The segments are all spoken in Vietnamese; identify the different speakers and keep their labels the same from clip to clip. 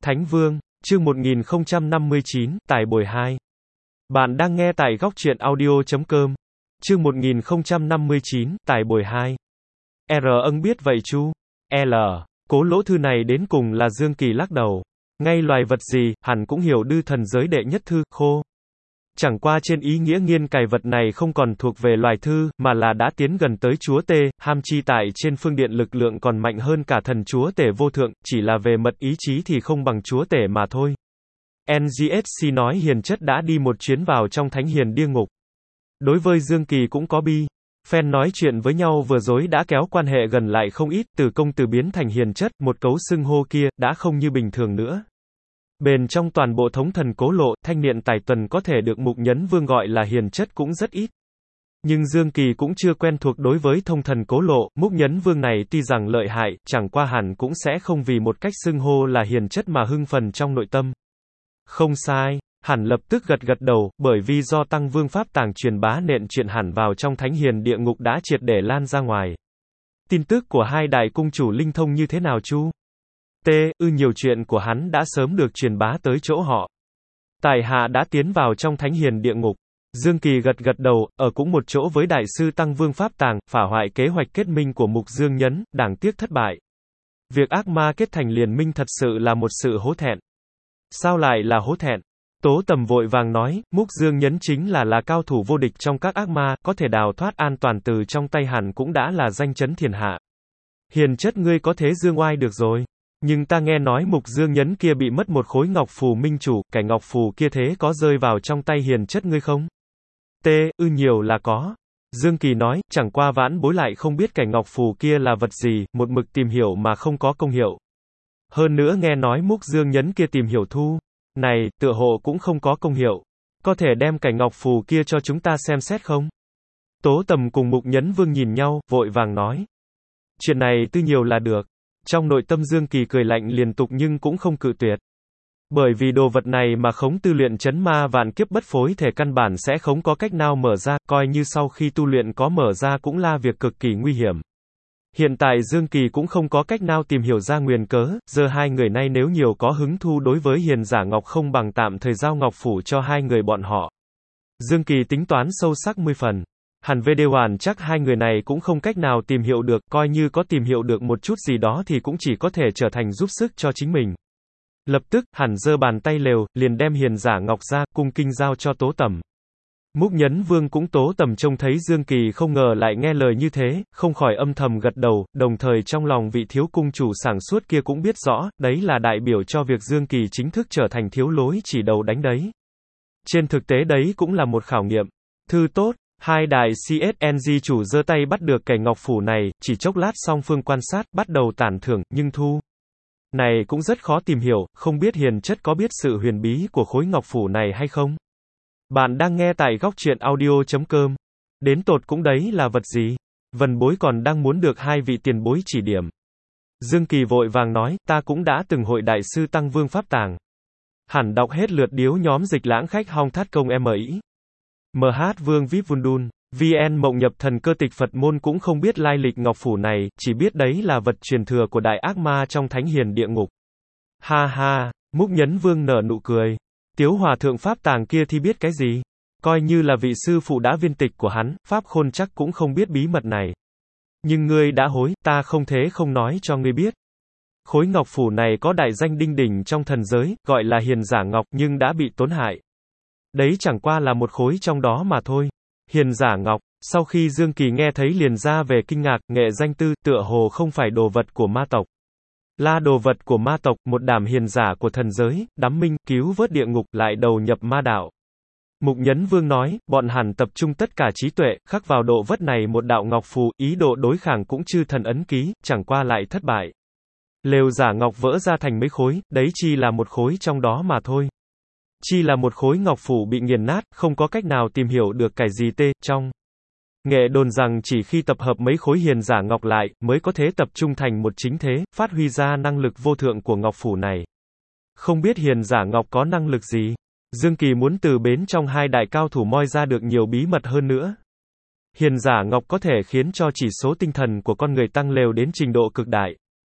Speaker 1: Thánh Vương, chương 1059, Tài bồi 2. Bạn đang nghe tại góc truyện audio.com. Chương 1059, Tài bồi 2. Ân biết vậy chu? L. Cố lỗ thư này đến cùng là Dương Kỳ lắc đầu. Ngay loài vật gì, hẳn cũng hiểu đư thần giới đệ nhất thư, khô. Chẳng qua trên ý nghĩa nghiên cài vật này không còn thuộc về loài thư, mà là đã tiến gần tới chúa tể, ham chi tại trên phương điện lực lượng còn mạnh hơn cả thần chúa tể vô thượng, chỉ là về mật ý chí thì không bằng chúa tể mà thôi. NGSC nói hiền chất đã đi một chuyến vào trong thánh hiền địa ngục. Đối với Dương Kỳ cũng có bi. Phen nói chuyện với nhau vừa rồi đã kéo quan hệ gần lại không ít, từ công từ biến thành hiền chất, một cấu xưng hô kia, đã không như bình thường nữa. Bền trong toàn bộ thống thần Cố Lộ, thanh niên tài tuần có thể được Mục Nhấn Vương gọi là hiền chất cũng rất ít. Nhưng Dương Kỳ cũng chưa quen thuộc đối với thông thần Cố Lộ, Mục Nhấn Vương này tuy rằng lợi hại, chẳng qua hẳn cũng sẽ không vì một cách xưng hô là hiền chất mà hưng phần trong nội tâm. Không sai, hẳn lập tức gật gật đầu, bởi vì do Tăng Vương Pháp Tàng truyền bá nện chuyện hẳn vào trong thánh hiền địa ngục đã triệt để lan ra ngoài. Tin tức của hai đại cung chủ linh thông như thế nào chu? Nhiều chuyện của hắn đã sớm được truyền bá tới chỗ họ. Tài hạ đã tiến vào trong thánh hiền địa ngục. Dương Kỳ gật gật đầu, ở cũng một chỗ với đại sư Tăng Vương Pháp Tàng, phá hoại kế hoạch kết minh của Mục Dương Nhấn, đáng tiếc thất bại. Việc ác ma kết thành liên minh thật sự là một sự hổ thẹn. Sao lại là hổ thẹn? Tố Tầm vội vàng nói, Mục Dương Nhấn chính là cao thủ vô địch trong các ác ma, có thể đào thoát an toàn từ trong tay hẳn cũng đã là danh chấn thiên hạ. Hiền chất ngươi có thế dương oai được rồi. Nhưng ta nghe nói Mục Dương Nhấn kia bị mất một khối ngọc phù minh chủ, cái ngọc phù kia thế có rơi vào trong tay hiền chất ngươi không? Nhiều là có. Dương Kỳ nói, chẳng qua vãn bối lại không biết cái ngọc phù kia là vật gì, một mực tìm hiểu mà không có công hiệu. Hơn nữa nghe nói Mục Dương Nhấn kia tìm hiểu thu này, tựa hồ cũng không có công hiệu. Có thể đem cái ngọc phù kia cho chúng ta xem xét không? Tố Tầm cùng Mục Nhấn Vương nhìn nhau, vội vàng nói. Chuyện này tư nhiều là được. Trong nội tâm Dương Kỳ cười lạnh liên tục nhưng cũng không cự tuyệt. Bởi vì đồ vật này mà khống tu luyện chấn ma vạn kiếp bất phối thể căn bản sẽ không có cách nào mở ra, coi như sau khi tu luyện có mở ra cũng là việc cực kỳ nguy hiểm. Hiện tại Dương Kỳ cũng không có cách nào tìm hiểu ra nguyên cớ, giờ hai người này nếu nhiều có hứng thu đối với hiền giả ngọc không bằng tạm thời giao ngọc phủ cho hai người bọn họ. Dương Kỳ tính toán sâu sắc 10 phần. Hẳn về đều hoàn chắc hai người này cũng không cách nào tìm hiểu được, coi như có tìm hiểu được một chút gì đó thì cũng chỉ có thể trở thành giúp sức cho chính mình. Lập tức, hẳn giơ bàn tay lều, liền đem hiền giả ngọc ra, cung kinh giao cho Tố Tầm. Mục Nhấn Vương cũng Tố Tầm trông thấy Dương Kỳ không ngờ lại nghe lời như thế, không khỏi âm thầm gật đầu, đồng thời trong lòng vị thiếu cung chủ sảng suốt kia cũng biết rõ, đấy là đại biểu cho việc Dương Kỳ chính thức trở thành thiếu lối chỉ đầu đánh đấy. Trên thực tế đấy cũng là một khảo nghiệm. Thư tốt. Hai đại CSNG chủ giơ tay bắt được cái ngọc phủ này, chỉ chốc lát song phương quan sát, bắt đầu tản thưởng, nhưng thu này cũng rất khó tìm hiểu, không biết hiền chất có biết sự huyền bí của khối ngọc phủ này hay không? Bạn đang nghe tại góc truyện audio.com. Đến tột cũng đấy là vật gì? Vân bối còn đang muốn được hai vị tiền bối chỉ điểm. Dương Kỳ vội vàng nói, ta cũng đã từng hội đại sư Tăng Vương Pháp Tàng. Hẳn đọc hết lượt điếu nhóm dịch lãng khách hong thát công MI. MH Vương Vip Vundun, VN Mộng Nhập Thần Cơ Tịch Phật Môn cũng không biết lai lịch ngọc phủ này, chỉ biết đấy là vật truyền thừa của đại ác ma trong thánh hiền địa ngục. Ha ha, Mục Nhấn Vương nở nụ cười. Tiếu hòa thượng Pháp Tàng kia thì biết cái gì? Coi như là vị sư phụ đã viên tịch của hắn, Pháp Khôn chắc cũng không biết bí mật này. Nhưng ngươi đã hối, ta không thế không nói cho ngươi biết. Khối ngọc phủ này có đại danh đinh đỉnh trong thần giới, gọi là hiền giả ngọc, nhưng đã bị tổn hại. Đấy chẳng qua là một khối trong đó mà thôi. Hiền giả ngọc, sau khi Dương Kỳ nghe thấy liền ra về kinh ngạc, nghệ danh tư, tựa hồ không phải đồ vật của ma tộc. Là đồ vật của ma tộc, một đám hiền giả của thần giới, đắm minh, cứu vớt địa ngục, lại đầu nhập ma đạo. Mục Nhấn Vương nói, bọn hẳn tập trung tất cả trí tuệ, khắc vào độ vất này một đạo ngọc phù, ý đồ đối kháng cũng chư thần ấn ký, chẳng qua lại thất bại. Lều giả ngọc vỡ ra thành mấy khối, đấy chi là một khối trong đó mà thôi. Chi là một khối ngọc phủ bị nghiền nát, không có cách nào tìm hiểu được cái gì trong. Nghệ đồn rằng chỉ khi tập hợp mấy khối hiền giả ngọc lại, mới có thể tập trung thành một chính thế, phát huy ra năng lực vô thượng của ngọc phủ này. Không biết hiền giả ngọc có năng lực gì? Dương Kỳ muốn từ bên trong hai đại cao thủ moi ra được nhiều bí mật hơn nữa. Hiền giả ngọc có thể khiến cho chỉ số tinh thần của con người tăng lều đến trình độ cực đại.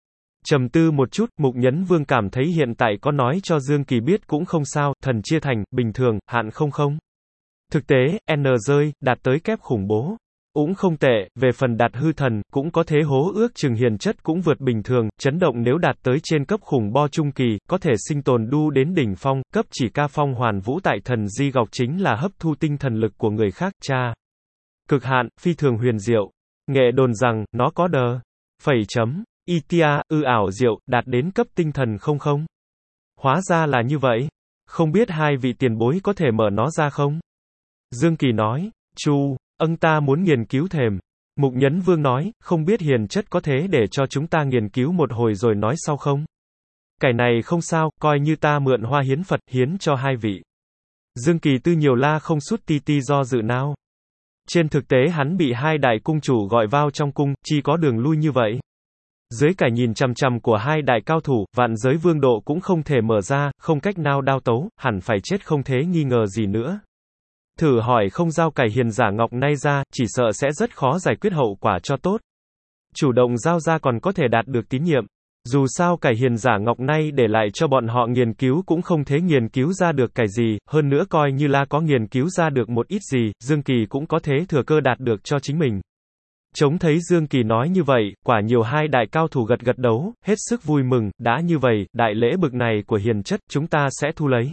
Speaker 1: Trầm tư một chút, Mục Nhấn Vương cảm thấy hiện tại có nói cho Dương Kỳ biết cũng không sao, thần chia thành, bình thường, hạn không không. Thực tế, N rơi, đạt tới kép khủng bố. Cũng không tệ, về phần đạt hư thần, cũng có thế hố ước chừng hiền chất cũng vượt bình thường, chấn động nếu đạt tới trên cấp khủng bo trung kỳ, có thể sinh tồn đu đến đỉnh phong, cấp chỉ ca phong hoàn vũ tại thần di gọc chính là hấp thu tinh thần lực của người khác, cha. Cực hạn, phi thường huyền diệu. Nghệ đồn rằng, nó có đờ. Phẩy chấm. Itia, ảo diệu, đạt đến cấp tinh thần không không. Hóa ra là như vậy. Không biết hai vị tiền bối có thể mở nó ra không? Dương Kỳ nói, Chu, ta muốn nghiên cứu thềm. Mục Nhấn Vương nói, không biết hiền chất có thế để cho chúng ta nghiên cứu một hồi rồi nói sau không? Cái này không sao, coi như ta mượn hoa hiến Phật, hiến cho hai vị. Dương Kỳ tư nhiều la không sút ti do dự nào. Trên thực tế hắn bị hai đại cung chủ gọi vào trong cung, chỉ có đường lui như vậy. Dưới cả nhìn chằm chằm của hai đại cao thủ, vạn giới vương độ cũng không thể mở ra, không cách nào đao tấu, hẳn phải chết không thế nghi ngờ gì nữa. Thử hỏi không giao cải hiền giả ngọc nay ra, chỉ sợ sẽ rất khó giải quyết hậu quả cho tốt. Chủ động giao ra còn có thể đạt được tín nhiệm. Dù sao cải hiền giả ngọc nay để lại cho bọn họ nghiên cứu cũng không thế nghiên cứu ra được cái gì, hơn nữa coi như là có nghiên cứu ra được một ít gì, Dương Kỳ cũng có thế thừa cơ đạt được cho chính mình. Trông thấy Dương Kỳ nói như vậy, quả nhiều hai đại cao thủ gật gật đấu, hết sức vui mừng, đã như vậy, đại lễ bực này của hiền chất, chúng ta sẽ thu lấy.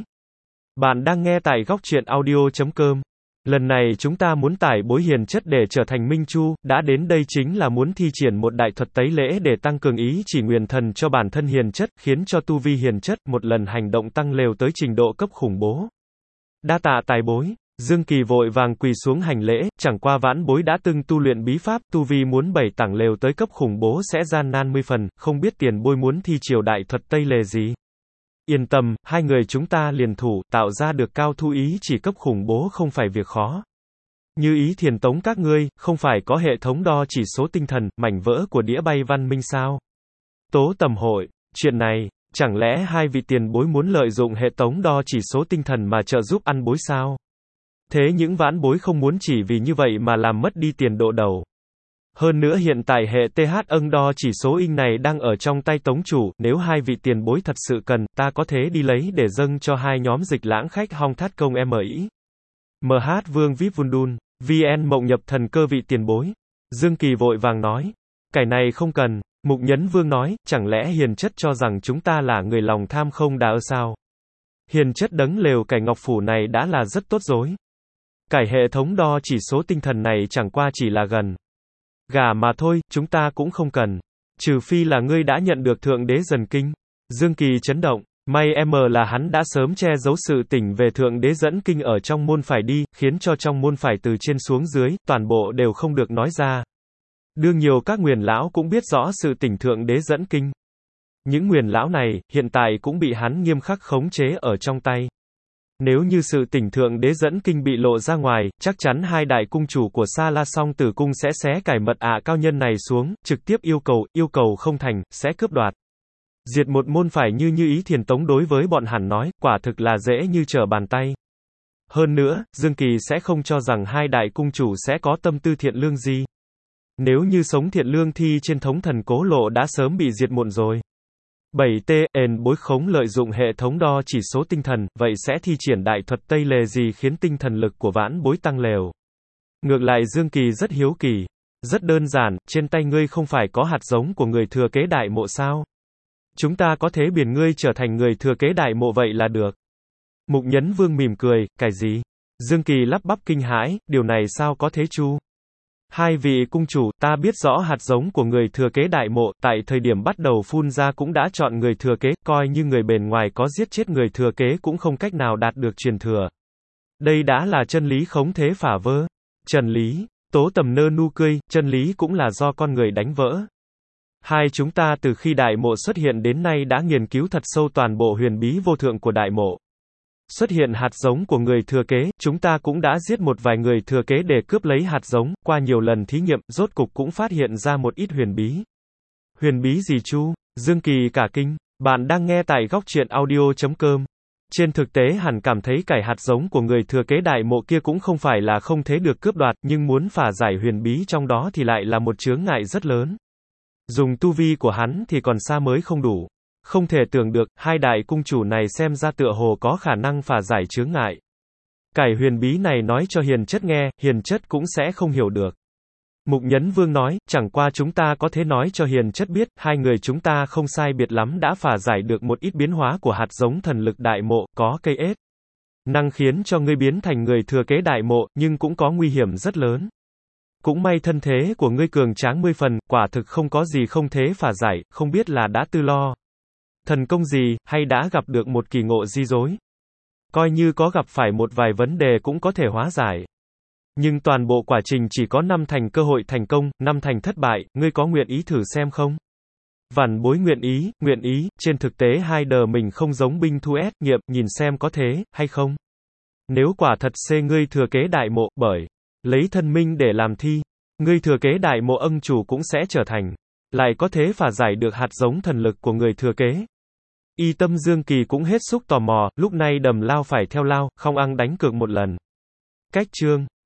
Speaker 1: Bạn đang nghe tại góc truyện audio.com. Lần này chúng ta muốn tải bối hiền chất để trở thành Minh Chu, đã đến đây chính là muốn thi triển một đại thuật tấy lễ để tăng cường ý chỉ nguyền thần cho bản thân hiền chất, khiến cho tu vi hiền chất một lần hành động tăng lều tới trình độ cấp khủng bố. Đa tạ tài bối. Dương Kỳ vội vàng quỳ xuống hành lễ, chẳng qua vãn bối đã từng tu luyện bí pháp, tu vi muốn 7 tầng lều tới cấp khủng bố sẽ gian nan 10 phần, không biết tiền bối muốn thi triều đại thuật tây lề gì. Yên tâm, hai người chúng ta liền thủ, tạo ra được cao thu ý chỉ cấp khủng bố không phải việc khó. Như ý thiền tống các ngươi, không phải có hệ thống đo chỉ số tinh thần, mảnh vỡ của đĩa bay văn minh sao? Tố tầm hội, chuyện này, chẳng lẽ hai vị tiền bối muốn lợi dụng hệ thống đo chỉ số tinh thần mà trợ giúp ăn bối sao? Thế những vãn bối không muốn chỉ vì như vậy mà làm mất đi tiền độ đầu. Hơn nữa hiện tại hệ TH âng đo chỉ số in này đang ở trong tay tống chủ, nếu hai vị tiền bối thật sự cần, ta có thể đi lấy để dâng cho hai nhóm dịch lãng khách Hong Thát Công MI. MH Vương VIP Vundun, VN Mộng Nhập Thần cơ vị tiền bối. Dương Kỳ vội vàng nói, cái này không cần. Mục Nhấn Vương nói, chẳng lẽ hiền chất cho rằng chúng ta là người lòng tham không đã sao? Hiền chất đấng lều cải ngọc phủ này đã là rất tốt rồi. Cải hệ thống đo chỉ số tinh thần này chẳng qua chỉ là gần gà mà thôi, chúng ta cũng không cần. Trừ phi là ngươi đã nhận được Thượng Đế Dần Kinh. Dương Kỳ chấn động, may là hắn đã sớm che giấu sự tỉnh về Thượng Đế Dẫn Kinh ở trong môn phải đi, khiến cho trong môn phải từ trên xuống dưới, toàn bộ đều không được nói ra. Đương nhiều các nguyền lão cũng biết rõ sự tỉnh Thượng Đế Dẫn Kinh. Những nguyền lão này, hiện tại cũng bị hắn nghiêm khắc khống chế ở trong tay. Nếu như sự tỉnh Thượng Đế Dẫn Kinh bị lộ ra ngoài, chắc chắn hai đại cung chủ của Sa La Song Tử Cung sẽ xé cải mật cao nhân này xuống, trực tiếp yêu cầu không thành, sẽ cướp đoạt. Diệt một môn phải như ý thiền tống đối với bọn hắn nói, quả thực là dễ như trở bàn tay. Hơn nữa, Dương Kỳ sẽ không cho rằng hai đại cung chủ sẽ có tâm tư thiện lương gì. Nếu như sống thiện lương thì trên thống thần cố lộ đã sớm bị diệt muộn rồi. 7T, bối khống lợi dụng hệ thống đo chỉ số tinh thần, vậy sẽ thi triển đại thuật tây lề gì khiến tinh thần lực của vãn bối tăng lều. Ngược lại Dương Kỳ rất hiếu kỳ. Rất đơn giản, trên tay ngươi không phải có hạt giống của người thừa kế đại mộ sao? Chúng ta có thể biến ngươi trở thành người thừa kế đại mộ vậy là được. Mục Nhấn Vương mỉm cười, cái gì? Dương Kỳ lắp bắp kinh hãi, điều này sao có thế chu? Hai vị cung chủ, ta biết rõ hạt giống của người thừa kế đại mộ, tại thời điểm bắt đầu phun ra cũng đã chọn người thừa kế, coi như người bền ngoài có giết chết người thừa kế cũng không cách nào đạt được truyền thừa. Đây đã là chân lý khống thế phả vỡ. Chân lý, Tố Tầm nơ nu cười, chân lý cũng là do con người đánh vỡ. Hai chúng ta từ khi đại mộ xuất hiện đến nay đã nghiên cứu thật sâu toàn bộ huyền bí vô thượng của đại mộ. Xuất hiện hạt giống của người thừa kế, chúng ta cũng đã giết một vài người thừa kế để cướp lấy hạt giống, qua nhiều lần thí nghiệm, rốt cục cũng phát hiện ra một ít huyền bí. Huyền bí gì chu? Dương Kỳ cả kinh, bạn đang nghe tại góc truyện audio.com. Trên thực tế hẳn cảm thấy cải hạt giống của người thừa kế đại mộ kia cũng không phải là không thế được cướp đoạt, nhưng muốn phá giải huyền bí trong đó thì lại là một chướng ngại rất lớn. Dùng tu vi của hắn thì còn xa mới không đủ. Không thể tưởng được, hai đại cung chủ này xem ra tựa hồ có khả năng phá giải chướng ngại. Cải huyền bí này nói cho hiền chất nghe, hiền chất cũng sẽ không hiểu được. Mục Nhấn Vương nói, chẳng qua chúng ta có thể nói cho hiền chất biết, hai người chúng ta không sai biệt lắm đã phá giải được một ít biến hóa của hạt giống thần lực đại mộ, có cây ết năng khiến cho ngươi biến thành người thừa kế đại mộ, nhưng cũng có nguy hiểm rất lớn. Cũng may thân thế của ngươi cường tráng 10 phần, quả thực không có gì không thế phá giải, không biết là đã tư lo thần công gì, hay đã gặp được một kỳ ngộ di rối. Coi như có gặp phải một vài vấn đề cũng có thể hóa giải. Nhưng toàn bộ quá trình chỉ có 5 thành cơ hội thành công, 5 thành thất bại, ngươi có nguyện ý thử xem không? Vạn Bối nguyện ý, trên thực tế hai đờ mình không giống binh thu ép, nghiệm, nhìn xem có thế, hay không? Nếu quả thật xê ngươi thừa kế đại mộ, bởi lấy thân minh để làm thi, ngươi thừa kế đại mộ ân chủ cũng sẽ trở thành, lại có thế phá giải được hạt giống thần lực của người thừa kế. Y Tâm Dương Kỳ cũng hết sức tò mò, lúc này Đầm Lao phải theo Lao, không ăn đánh cược một lần. Cách chương